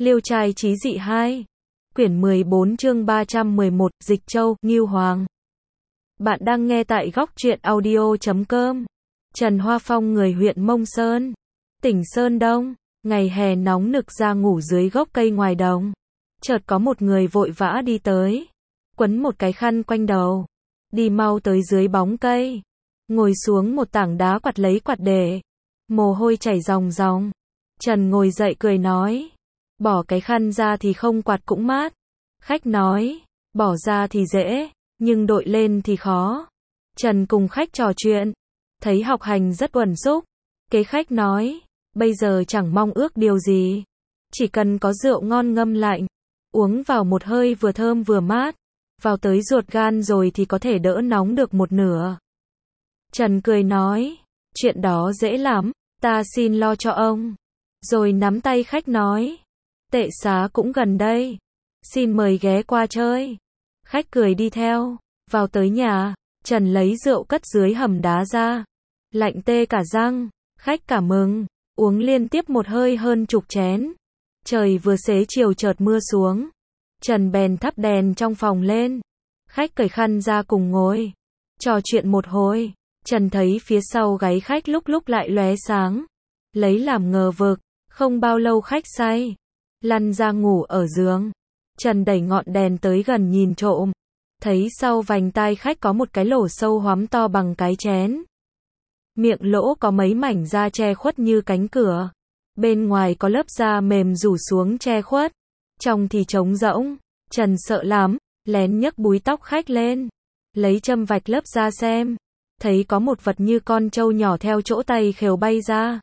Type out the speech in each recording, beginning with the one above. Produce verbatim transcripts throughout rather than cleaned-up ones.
Liêu trai chí dị hai. Quyển mười bốn chương ba trăm mười một, Dịch Châu, Ngưu Hoàng. Bạn đang nghe tại góc truyện audio chấm com. Trần Hoa Phong người huyện Mông Sơn, tỉnh Sơn Đông. Ngày hè nóng nực ra ngủ dưới gốc cây ngoài đồng. Chợt có một người vội vã đi tới, quấn một cái khăn quanh đầu, đi mau tới dưới bóng cây, ngồi xuống một tảng đá quạt lấy quạt để, mồ hôi chảy ròng ròng. Trần ngồi dậy cười nói, bỏ cái khăn ra thì không quạt cũng mát. Khách nói, bỏ ra thì dễ, nhưng đội lên thì khó. Trần cùng khách trò chuyện, thấy học hành rất uẩn xúc. Kế khách nói, bây giờ chẳng mong ước điều gì, chỉ cần có rượu ngon ngâm lạnh, uống vào một hơi vừa thơm vừa mát, vào tới ruột gan rồi thì có thể đỡ nóng được một nửa. Trần cười nói, chuyện đó dễ lắm, ta xin lo cho ông. Rồi nắm tay khách nói, tệ xá cũng gần đây, xin mời ghé qua chơi. Khách cười đi theo, vào tới nhà, Trần lấy rượu cất dưới hầm đá ra, lạnh tê cả răng. Khách cảm mừng, uống liên tiếp một hơi hơn chục chén. Trời vừa xế chiều chợt mưa xuống, Trần bèn thắp đèn trong phòng lên. Khách cởi khăn ra cùng ngồi, trò chuyện một hồi. Trần thấy phía sau gáy khách lúc lúc lại lóe sáng, lấy làm ngờ vực. Không bao lâu khách say, lăn ra ngủ ở giường. Trần đẩy ngọn đèn tới gần nhìn trộm, thấy sau vành tai khách có một cái lỗ sâu hoắm to bằng cái chén. Miệng lỗ có mấy mảnh da che khuất như cánh cửa, bên ngoài có lớp da mềm rủ xuống che khuất, trong thì trống rỗng. Trần sợ lắm, lén nhấc búi tóc khách lên, lấy châm vạch lớp da xem, thấy có một vật như con trâu nhỏ theo chỗ tay khều bay ra,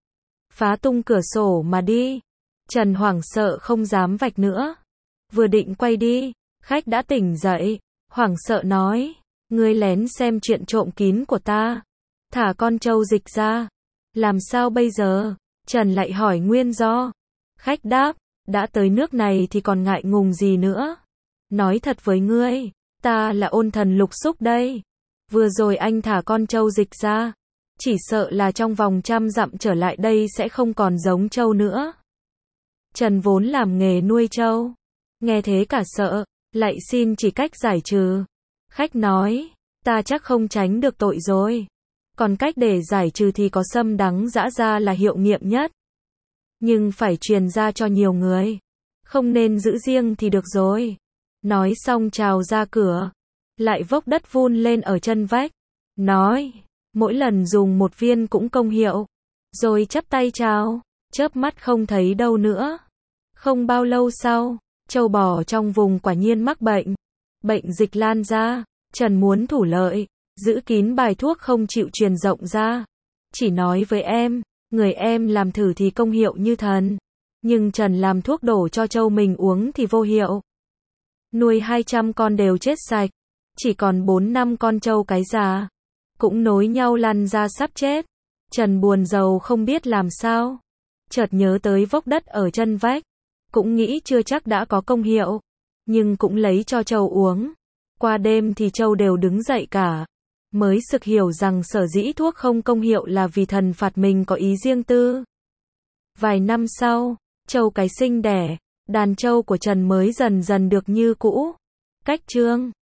phá tung cửa sổ mà đi. Trần hoảng sợ không dám vạch nữa, vừa định quay đi, khách đã tỉnh dậy, hoảng sợ nói, ngươi lén xem chuyện trộm kín của ta, thả con trâu dịch ra, làm sao bây giờ? Trần lại hỏi nguyên do. Khách đáp, đã tới nước này thì còn ngại ngùng gì nữa. Nói thật với ngươi, ta là ôn thần Lục Xúc đây. Vừa rồi anh thả con trâu dịch ra, chỉ sợ là trong vòng trăm dặm trở lại đây sẽ không còn giống trâu nữa. Trần vốn làm nghề nuôi trâu, nghe thế cả sợ, lại xin chỉ cách giải trừ. Khách nói, ta chắc không tránh được tội rồi. Còn cách để giải trừ thì có sâm đắng giã ra là hiệu nghiệm nhất. Nhưng phải truyền ra cho nhiều người, không nên giữ riêng thì được rồi. Nói xong trào ra cửa, lại vốc đất vun lên ở chân vách, nói, mỗi lần dùng một viên cũng công hiệu. Rồi chắp tay chào, chớp mắt không thấy đâu nữa. Không bao lâu sau, trâu bò trong vùng quả nhiên mắc bệnh. Bệnh dịch lan ra, Trần muốn thủ lợi, giữ kín bài thuốc không chịu truyền rộng ra. Chỉ nói với em, người em làm thử thì công hiệu như thần. Nhưng Trần làm thuốc đổ cho trâu mình uống thì vô hiệu. Nuôi hai trăm con đều chết sạch, chỉ còn bốn năm con trâu cái già, cũng nối nhau lăn ra sắp chết. Trần buồn rầu không biết làm sao, chợt nhớ tới vốc đất ở chân vách, cũng nghĩ chưa chắc đã có công hiệu, nhưng cũng lấy cho trâu uống. Qua đêm thì trâu đều đứng dậy cả, mới sực hiểu rằng sở dĩ thuốc không công hiệu là vì thần phạt mình có ý riêng tư. Vài năm sau, trâu cái sinh đẻ, đàn trâu của Trần mới dần dần được như cũ. Cách chương